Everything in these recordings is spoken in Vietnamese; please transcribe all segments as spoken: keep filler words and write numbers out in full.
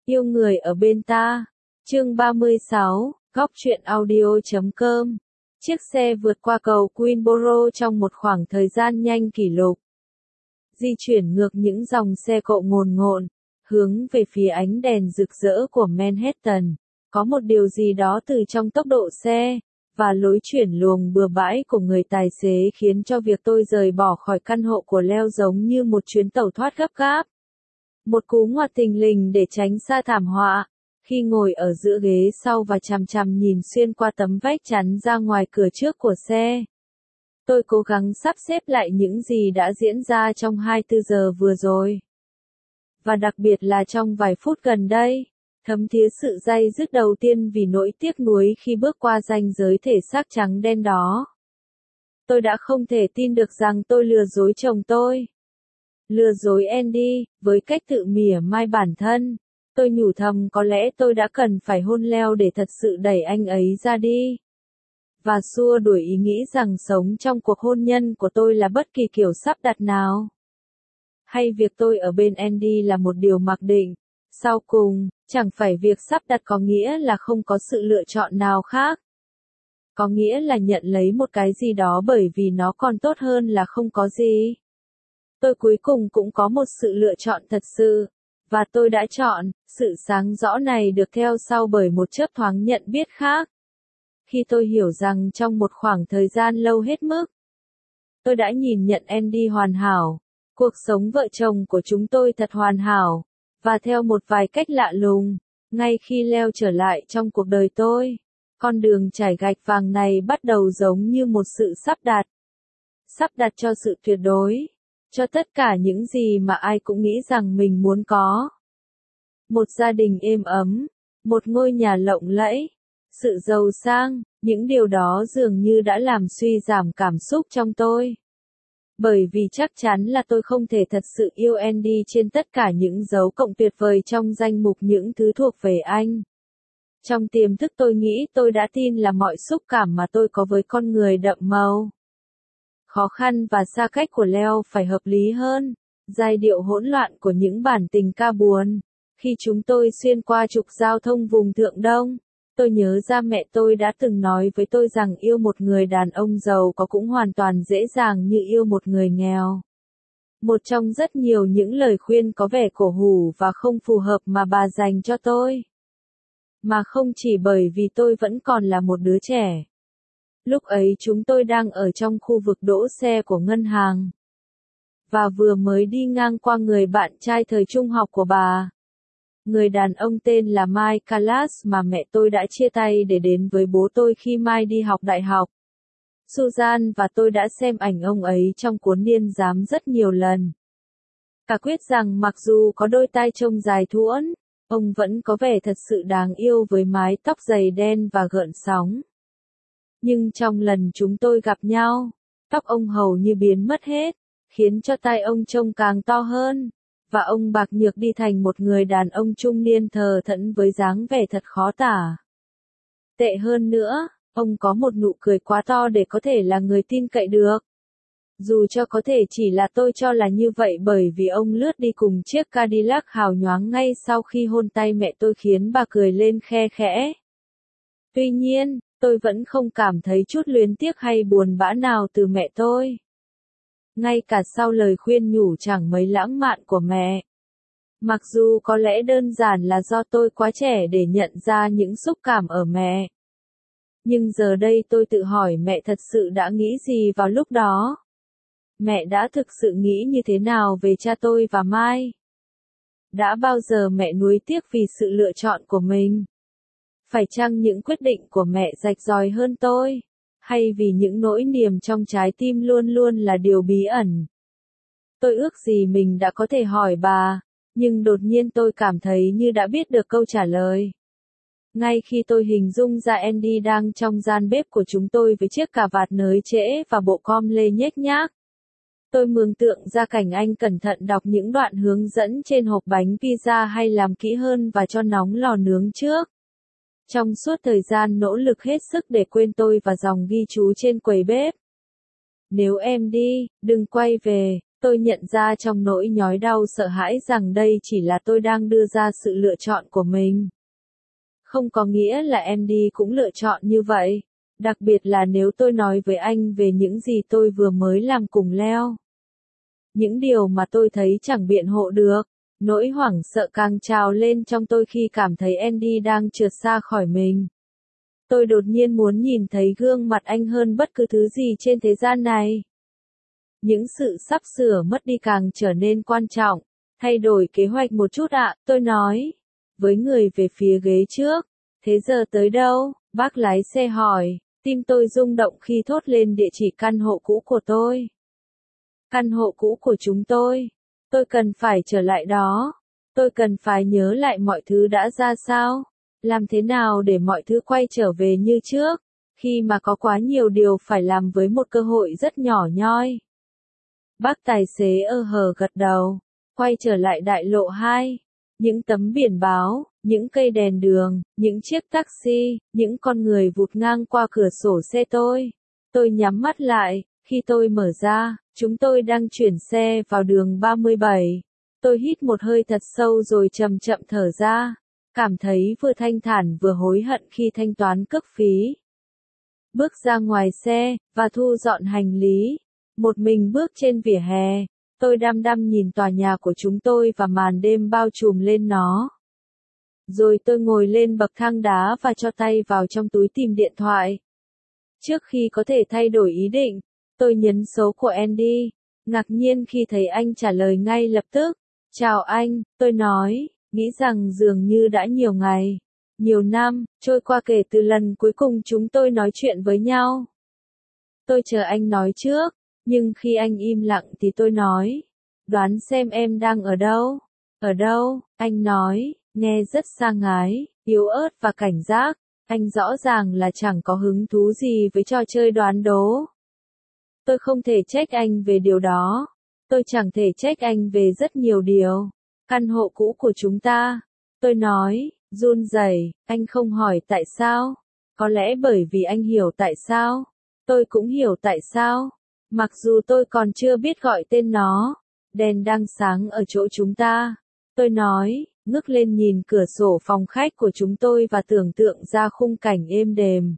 Yêu người ở bên ta. Chương ba mươi sáu, góc truyện audio chấm com. Chiếc xe vượt qua cầu Queenborough trong một khoảng thời gian nhanh kỷ lục. Di chuyển ngược những dòng xe cộ ngồn ngộn, hướng về phía ánh đèn rực rỡ của Manhattan. Có một điều gì đó từ trong tốc độ xe và lối chuyển luồng bừa bãi của người tài xế khiến cho việc tôi rời bỏ khỏi căn hộ của Leo giống như một chuyến tàu thoát gấp gáp. Một cú ngoặt thình lình để tránh xa thảm họa. Khi ngồi ở giữa ghế sau và chằm chằm nhìn xuyên qua tấm vách chắn ra ngoài cửa trước của xe, tôi cố gắng sắp xếp lại những gì đã diễn ra trong hai mươi tư giờ vừa rồi. Và đặc biệt là trong vài phút gần đây, thấm thía sự day dứt đầu tiên vì nỗi tiếc nuối khi bước qua ranh giới thể xác trắng đen đó. Tôi đã không thể tin được rằng tôi lừa dối chồng tôi. Lừa dối Andy, với cách tự mỉa mai bản thân. Tôi nhủ thầm có lẽ tôi đã cần phải hôn Leo để thật sự đẩy anh ấy ra đi. Và xua đuổi ý nghĩ rằng sống trong cuộc hôn nhân của tôi là bất kỳ kiểu sắp đặt nào. Hay việc tôi ở bên Andy là một điều mặc định. Sau cùng, chẳng phải việc sắp đặt có nghĩa là không có sự lựa chọn nào khác. Có nghĩa là nhận lấy một cái gì đó bởi vì nó còn tốt hơn là không có gì. Tôi cuối cùng cũng có một sự lựa chọn thật sự. Và tôi đã chọn, sự sáng rõ này được theo sau bởi một chớp thoáng nhận biết khác. Khi tôi hiểu rằng trong một khoảng thời gian lâu hết mức, tôi đã nhìn nhận Andy hoàn hảo. Cuộc sống vợ chồng của chúng tôi thật hoàn hảo. Và theo một vài cách lạ lùng, ngay khi Leo trở lại trong cuộc đời tôi, con đường trải gạch vàng này bắt đầu giống như một sự sắp đặt. Sắp đặt cho sự tuyệt đối. Cho tất cả những gì mà ai cũng nghĩ rằng mình muốn có. Một gia đình êm ấm, một ngôi nhà lộng lẫy, sự giàu sang, những điều đó dường như đã làm suy giảm cảm xúc trong tôi. Bởi vì chắc chắn là tôi không thể thật sự yêu Andy trên tất cả những dấu cộng tuyệt vời trong danh mục những thứ thuộc về anh. Trong tiềm thức tôi nghĩ tôi đã tin là mọi xúc cảm mà tôi có với con người đậm màu. Khó khăn và xa cách của Leo phải hợp lý hơn. Giai điệu hỗn loạn của những bản tình ca buồn. Khi chúng tôi xuyên qua trục giao thông vùng Thượng Đông, tôi nhớ ra mẹ tôi đã từng nói với tôi rằng yêu một người đàn ông giàu có cũng hoàn toàn dễ dàng như yêu một người nghèo. Một trong rất nhiều những lời khuyên có vẻ cổ hủ và không phù hợp mà bà dành cho tôi. Mà không chỉ bởi vì tôi vẫn còn là một đứa trẻ. Lúc ấy chúng tôi đang ở trong khu vực đỗ xe của ngân hàng. Và vừa mới đi ngang qua người bạn trai thời trung học của bà. Người đàn ông tên là Mike Callas mà mẹ tôi đã chia tay để đến với bố tôi khi Mike đi học đại học. Susan và tôi đã xem ảnh ông ấy trong cuốn niên giám rất nhiều lần. Cả quyết rằng mặc dù có đôi tai trông dài thuỗn, ông vẫn có vẻ thật sự đáng yêu với mái tóc dày đen và gợn sóng. Nhưng trong lần chúng tôi gặp nhau, tóc ông hầu như biến mất hết, khiến cho tai ông trông càng to hơn, và ông bạc nhược đi thành một người đàn ông trung niên thờ thẫn với dáng vẻ thật khó tả. Tệ hơn nữa, ông có một nụ cười quá to để có thể là người tin cậy được. Dù cho có thể chỉ là tôi cho là như vậy bởi vì ông lướt đi cùng chiếc Cadillac hào nhoáng ngay sau khi hôn tay mẹ tôi khiến bà cười lên khe khẽ. Tuy nhiên, tôi vẫn không cảm thấy chút luyến tiếc hay buồn bã nào từ mẹ tôi. Ngay cả sau lời khuyên nhủ chẳng mấy lãng mạn của mẹ. Mặc dù có lẽ đơn giản là do tôi quá trẻ để nhận ra những xúc cảm ở mẹ. Nhưng giờ đây tôi tự hỏi mẹ thật sự đã nghĩ gì vào lúc đó. Mẹ đã thực sự nghĩ như thế nào về cha tôi và Mai? Đã bao giờ mẹ nuối tiếc vì sự lựa chọn của mình? Phải chăng những quyết định của mẹ rạch ròi hơn tôi? Hay vì những nỗi niềm trong trái tim luôn luôn là điều bí ẩn? Tôi ước gì mình đã có thể hỏi bà, nhưng đột nhiên tôi cảm thấy như đã biết được câu trả lời. Ngay khi tôi hình dung ra Andy đang trong gian bếp của chúng tôi với chiếc cà vạt nới trễ và bộ com lê nhếch nhác. Tôi mường tượng ra cảnh anh cẩn thận đọc những đoạn hướng dẫn trên hộp bánh pizza hay làm kỹ hơn và cho nóng lò nướng trước. Trong suốt thời gian nỗ lực hết sức để quên tôi và dòng ghi chú trên quầy bếp. Nếu em đi, đừng quay về, Tôi nhận ra trong nỗi nhói đau sợ hãi rằng đây chỉ là tôi đang đưa ra sự lựa chọn của mình. Không có nghĩa là Andy cũng lựa chọn như vậy, đặc biệt là nếu tôi nói với anh về những gì tôi vừa mới làm cùng Leo. Những điều mà tôi thấy chẳng biện hộ được, nỗi hoảng sợ càng trào lên trong tôi khi cảm thấy Andy đang trượt xa khỏi mình. Tôi đột nhiên muốn nhìn thấy gương mặt anh hơn bất cứ thứ gì trên thế gian này. Những sự sắp sửa mất đi càng trở nên quan trọng. Thay đổi kế hoạch một chút ạ, tôi nói. Với người về phía ghế trước. Thế giờ tới đâu? Bác lái xe hỏi. Tim tôi rung động khi thốt lên địa chỉ căn hộ cũ của tôi. Căn hộ cũ của chúng tôi. Tôi cần phải trở lại đó. Tôi cần phải nhớ lại mọi thứ đã ra sao. Làm thế nào để mọi thứ quay trở về như trước, khi mà có quá nhiều điều phải làm với một cơ hội rất nhỏ nhoi. Bác tài xế ơ hờ gật đầu, quay trở lại đại lộ hai. Những tấm biển báo, những cây đèn đường, những chiếc taxi, những con người vụt ngang qua cửa sổ xe tôi. Tôi nhắm mắt lại, khi tôi mở ra, chúng tôi đang chuyển xe vào đường ba mươi bảy. Tôi hít một hơi thật sâu rồi chậm chậm thở ra. Cảm thấy vừa thanh thản vừa hối hận khi thanh toán cước phí. Bước ra ngoài xe, và thu dọn hành lý. Một mình bước trên vỉa hè, tôi đăm đăm nhìn tòa nhà của chúng tôi và màn đêm bao trùm lên nó. Rồi tôi ngồi lên bậc thang đá và cho tay vào trong túi tìm điện thoại. Trước khi có thể thay đổi ý định, tôi nhấn số của Andy, ngạc nhiên khi thấy anh trả lời ngay lập tức. Chào anh, tôi nói. Nghĩ rằng dường như đã nhiều ngày, nhiều năm, trôi qua kể từ lần cuối cùng chúng tôi nói chuyện với nhau. Tôi chờ anh nói trước, nhưng khi anh im lặng thì tôi nói, đoán xem em đang ở đâu? Ở đâu? Anh nói, nghe rất sa ngái, yếu ớt và cảnh giác, anh rõ ràng là chẳng có hứng thú gì với trò chơi đoán đố. Tôi không thể trách anh về điều đó, tôi chẳng thể trách anh về rất nhiều điều. Căn hộ cũ của chúng ta, tôi nói, run rẩy, anh không hỏi tại sao, có lẽ bởi vì anh hiểu tại sao, tôi cũng hiểu tại sao, mặc dù tôi còn chưa biết gọi tên nó, đèn đang sáng ở chỗ chúng ta, tôi nói, ngước lên nhìn cửa sổ phòng khách của chúng tôi và tưởng tượng ra khung cảnh êm đềm,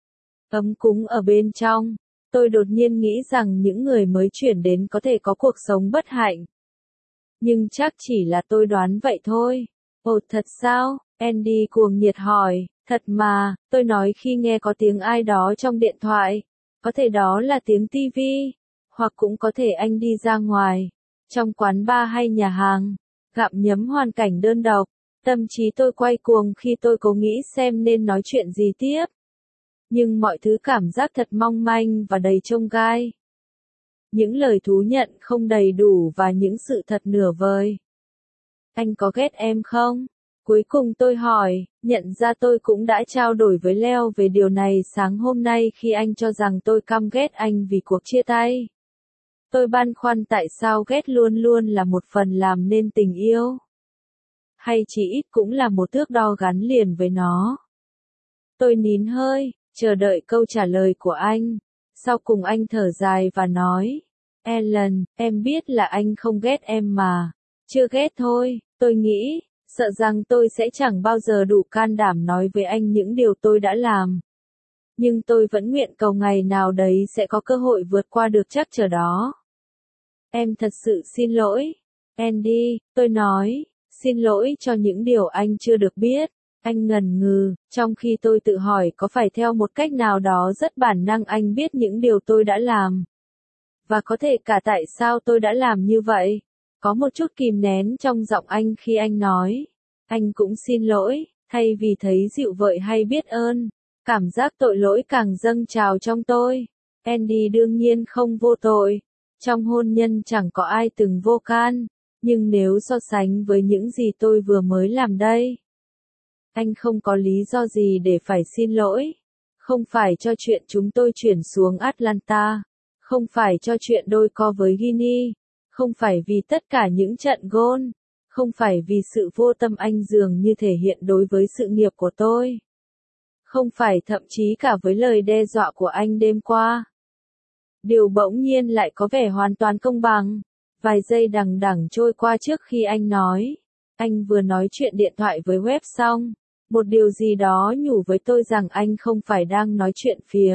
ấm cúng ở bên trong, tôi đột nhiên nghĩ rằng những người mới chuyển đến có thể có cuộc sống bất hạnh. Nhưng chắc chỉ là tôi đoán vậy thôi. Ồ thật sao? Andy cuồng nhiệt hỏi. Thật mà, tôi nói khi nghe có tiếng ai đó trong điện thoại. Có thể đó là tiếng tivi. Hoặc cũng có thể anh đi ra ngoài. Trong quán bar hay nhà hàng. Gặm nhấm hoàn cảnh đơn độc. Tâm trí tôi quay cuồng khi tôi cố nghĩ xem nên nói chuyện gì tiếp. Nhưng mọi thứ cảm giác thật mong manh và đầy chông gai. Những lời thú nhận không đầy đủ và những sự thật nửa vời. Anh có ghét em không? Cuối cùng tôi hỏi, nhận ra tôi cũng đã trao đổi với Leo về điều này sáng hôm nay khi anh cho rằng tôi căm ghét anh vì cuộc chia tay. Tôi băn khoăn tại sao ghét luôn luôn là một phần làm nên tình yêu. Hay chỉ ít cũng là một thước đo gắn liền với nó. Tôi nín hơi, chờ đợi câu trả lời của anh. Sau cùng anh thở dài và nói, Ellen, em biết là anh không ghét em mà. Chưa ghét thôi, tôi nghĩ, sợ rằng tôi sẽ chẳng bao giờ đủ can đảm nói với anh những điều tôi đã làm. Nhưng tôi vẫn nguyện cầu ngày nào đấy sẽ có cơ hội vượt qua được trắc trở đó. Em thật sự xin lỗi. Andy, tôi nói, xin lỗi cho những điều anh chưa được biết. Anh ngần ngừ, trong khi tôi tự hỏi có phải theo một cách nào đó rất bản năng anh biết những điều tôi đã làm. Và có thể cả tại sao tôi đã làm như vậy. Có một chút kìm nén trong giọng anh khi anh nói. Anh cũng xin lỗi, thay vì thấy dịu vợi hay biết ơn. Cảm giác tội lỗi càng dâng trào trong tôi. Andy đương nhiên không vô tội. Trong hôn nhân chẳng có ai từng vô can. Nhưng nếu so sánh với những gì tôi vừa mới làm đây. Anh không có lý do gì để phải xin lỗi. Không phải cho chuyện chúng tôi chuyển xuống Atlanta. Không phải cho chuyện đôi co với Guinea. Không phải vì tất cả những trận gôn. Không phải vì sự vô tâm anh dường như thể hiện đối với sự nghiệp của tôi. Không phải thậm chí cả với lời đe dọa của anh đêm qua. Điều bỗng nhiên lại có vẻ hoàn toàn công bằng. Vài giây đằng đẵng trôi qua trước khi anh nói. Anh vừa nói chuyện điện thoại với web xong. Một điều gì đó nhủ với tôi rằng anh không phải đang nói chuyện phiếm.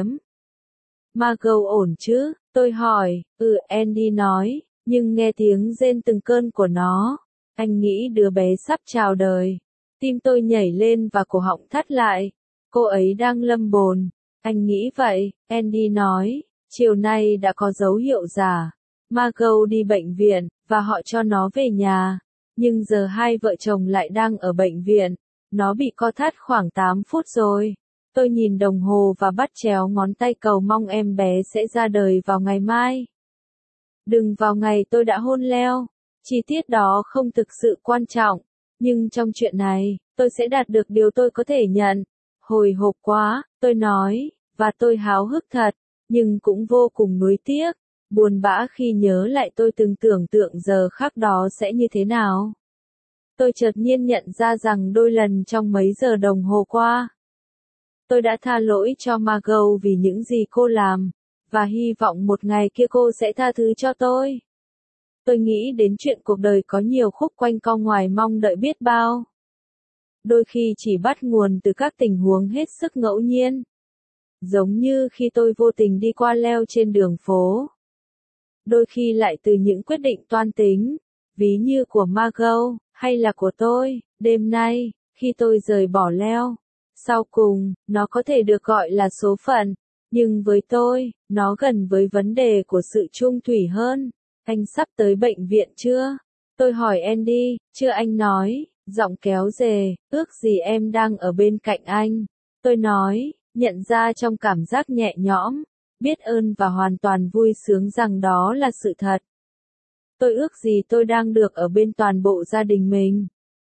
Margot ổn chứ? Tôi hỏi. Ừ, Andy nói, nhưng nghe tiếng rên từng cơn của nó. Anh nghĩ đứa bé sắp chào đời. Tim tôi nhảy lên và cổ họng thắt lại. Cô ấy đang lâm bồn. Anh nghĩ vậy, Andy nói. Chiều nay đã có dấu hiệu giả. Margot đi bệnh viện, và họ cho nó về nhà. Nhưng giờ hai vợ chồng lại đang ở bệnh viện. Nó bị co thắt khoảng tám phút rồi. Tôi nhìn đồng hồ và bắt chéo ngón tay cầu mong em bé sẽ ra đời vào ngày mai. Đừng vào ngày tôi đã hôn Leo. Chi tiết đó không thực sự quan trọng. Nhưng trong chuyện này, tôi sẽ đạt được điều tôi có thể nhận. Hồi hộp quá, tôi nói, và tôi háo hức thật, nhưng cũng vô cùng nuối tiếc. Buồn bã khi nhớ lại tôi từng tưởng tượng giờ khắc đó sẽ như thế nào. Tôi chợt nhiên nhận ra rằng đôi lần trong mấy giờ đồng hồ qua, tôi đã tha lỗi cho Margot vì những gì cô làm, và hy vọng một ngày kia cô sẽ tha thứ cho tôi. Tôi nghĩ đến chuyện cuộc đời có nhiều khúc quanh co ngoài mong đợi biết bao. Đôi khi chỉ bắt nguồn từ các tình huống hết sức ngẫu nhiên. Giống như khi tôi vô tình đi qua Leo trên đường phố. Đôi khi lại từ những quyết định toan tính, ví như của Margot, hay là của tôi, đêm nay, khi tôi rời bỏ Leo. Sau cùng, nó có thể được gọi là số phận, nhưng với tôi, nó gần với vấn đề của sự chung thủy hơn. Anh sắp tới bệnh viện chưa? Tôi hỏi Andy, chưa, anh nói, giọng kéo dề, ước gì em đang ở bên cạnh anh. Tôi nói, nhận ra trong cảm giác nhẹ nhõm, biết ơn và hoàn toàn vui sướng rằng đó là sự thật. Tôi ước gì tôi đang được ở bên toàn bộ gia đình mình.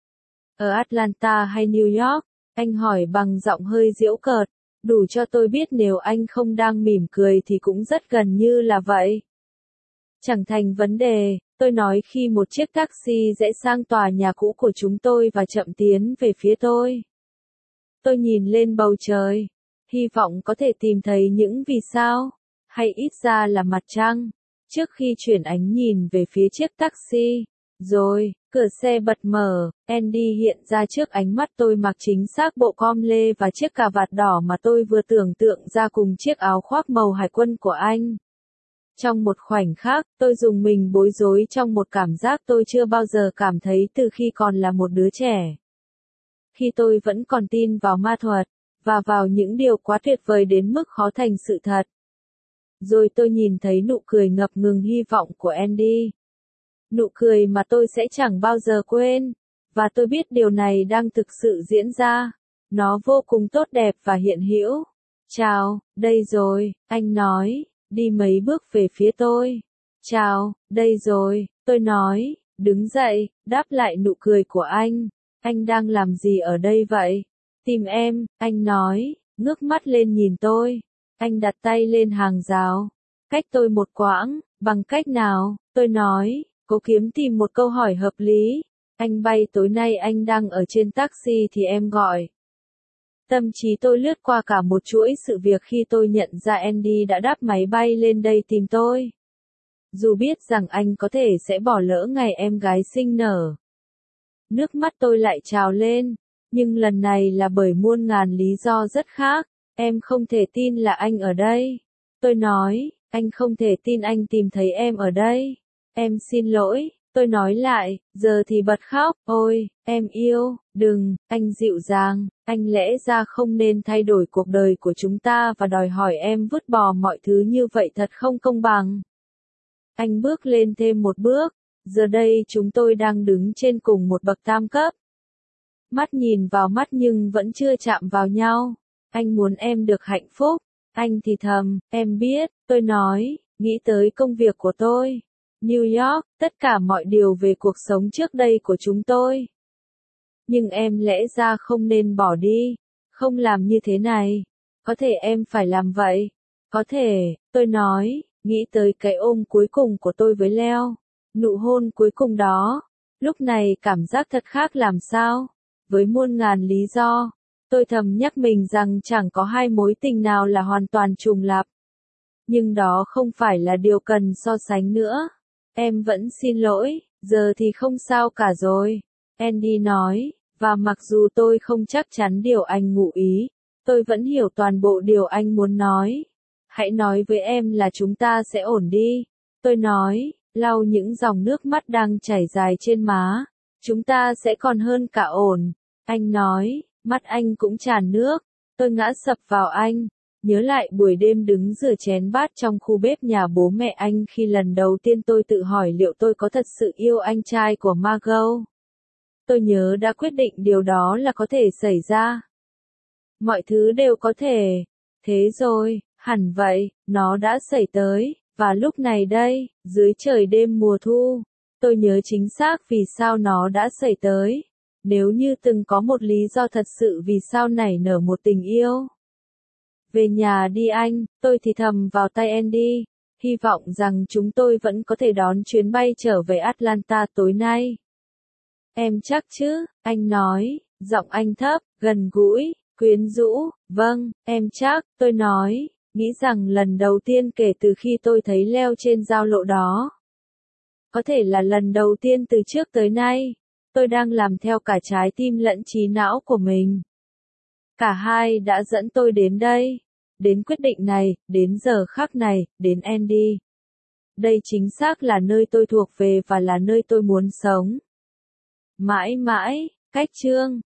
Ở Atlanta hay New York? Anh hỏi bằng giọng hơi giễu cợt, đủ cho tôi biết nếu anh không đang mỉm cười thì cũng rất gần như là vậy. Chẳng thành vấn đề, tôi nói khi một chiếc taxi rẽ sang tòa nhà cũ của chúng tôi và chậm tiến về phía tôi. Tôi nhìn lên bầu trời, hy vọng có thể tìm thấy những vì sao, hay ít ra là mặt trăng, trước khi chuyển ánh nhìn về phía chiếc taxi. Rồi, cửa xe bật mở, Andy hiện ra trước ánh mắt tôi mặc chính xác bộ com lê và chiếc cà vạt đỏ mà tôi vừa tưởng tượng ra cùng chiếc áo khoác màu hải quân của anh. Trong một khoảnh khắc, tôi rùng mình bối rối trong một cảm giác tôi chưa bao giờ cảm thấy từ khi còn là một đứa trẻ. Khi tôi vẫn còn tin vào ma thuật, và vào những điều quá tuyệt vời đến mức khó thành sự thật. Rồi tôi nhìn thấy nụ cười ngập ngừng hy vọng của Andy. Nụ cười mà tôi sẽ chẳng bao giờ quên. Và tôi biết điều này đang thực sự diễn ra. Nó vô cùng tốt đẹp và hiện hữu. Chào, đây rồi, anh nói, đi mấy bước về phía tôi. Chào, đây rồi, tôi nói, đứng dậy, đáp lại nụ cười của anh. Anh đang làm gì ở đây vậy? Tìm em, anh nói, ngước mắt lên nhìn tôi. Anh đặt tay lên hàng rào. Cách tôi một quãng, bằng cách nào? Tôi nói, cố kiếm tìm một câu hỏi hợp lý. Anh bay tối nay anh đang ở trên taxi thì em gọi. Tâm trí tôi lướt qua cả một chuỗi sự việc khi tôi nhận ra Andy đã đáp máy bay lên đây tìm tôi. Dù biết rằng anh có thể sẽ bỏ lỡ ngày em gái sinh nở. Nước mắt tôi lại trào lên, nhưng lần này là bởi muôn ngàn lý do rất khác. Em không thể tin là anh ở đây. Tôi nói, anh không thể tin anh tìm thấy em ở đây. Em xin lỗi, tôi nói lại, giờ thì bật khóc. Ôi, em yêu, đừng, anh dịu dàng, anh lẽ ra không nên thay đổi cuộc đời của chúng ta và đòi hỏi em vứt bỏ mọi thứ như vậy, thật không công bằng. Anh bước lên thêm một bước, giờ đây chúng tôi đang đứng trên cùng một bậc tam cấp. Mắt nhìn vào mắt nhưng vẫn chưa chạm vào nhau. Anh muốn em được hạnh phúc. Anh thì thầm, em biết, tôi nói, nghĩ tới công việc của tôi. New York, tất cả mọi điều về cuộc sống trước đây của chúng tôi. Nhưng em lẽ ra không nên bỏ đi, không làm như thế này. Có thể em phải làm vậy. Có thể, tôi nói, nghĩ tới cái ôm cuối cùng của tôi với Leo. Nụ hôn cuối cùng đó. Lúc này cảm giác thật khác làm sao. Với muôn ngàn lý do. Tôi thầm nhắc mình rằng chẳng có hai mối tình nào là hoàn toàn trùng lặp. Nhưng đó không phải là điều cần so sánh nữa. Em vẫn xin lỗi, giờ thì không sao cả rồi. Andy nói, và mặc dù tôi không chắc chắn điều anh ngụ ý, tôi vẫn hiểu toàn bộ điều anh muốn nói. Hãy nói với em là chúng ta sẽ ổn đi. Tôi nói, lau những dòng nước mắt đang chảy dài trên má. Chúng ta sẽ còn hơn cả ổn. Anh nói, mắt anh cũng tràn nước. Tôi ngã sập vào anh. Nhớ lại buổi đêm đứng rửa chén bát trong khu bếp nhà bố mẹ anh khi lần đầu tiên tôi tự hỏi liệu tôi có thật sự yêu anh trai của Margot. Tôi nhớ đã quyết định điều đó là có thể xảy ra. Mọi thứ đều có thể. Thế rồi, hẳn vậy, nó đã xảy tới, và lúc này đây, dưới trời đêm mùa thu, tôi nhớ chính xác vì sao nó đã xảy tới. Nếu như từng có một lý do thật sự vì sao nảy nở một tình yêu. Về nhà đi anh, tôi thì thầm vào tay Andy, hy vọng rằng chúng tôi vẫn có thể đón chuyến bay trở về Atlanta tối nay. Em chắc chứ, anh nói, giọng anh thấp, gần gũi, quyến rũ, vâng, em chắc, tôi nói, nghĩ rằng lần đầu tiên kể từ khi tôi thấy Leo trên giao lộ đó. Có thể là lần đầu tiên từ trước tới nay, tôi đang làm theo cả trái tim lẫn trí não của mình. Cả hai đã dẫn tôi đến đây, đến quyết định này, đến giờ khắc này, đến Andy. Đây chính xác là nơi tôi thuộc về và là nơi tôi muốn sống. Mãi mãi, cách chương.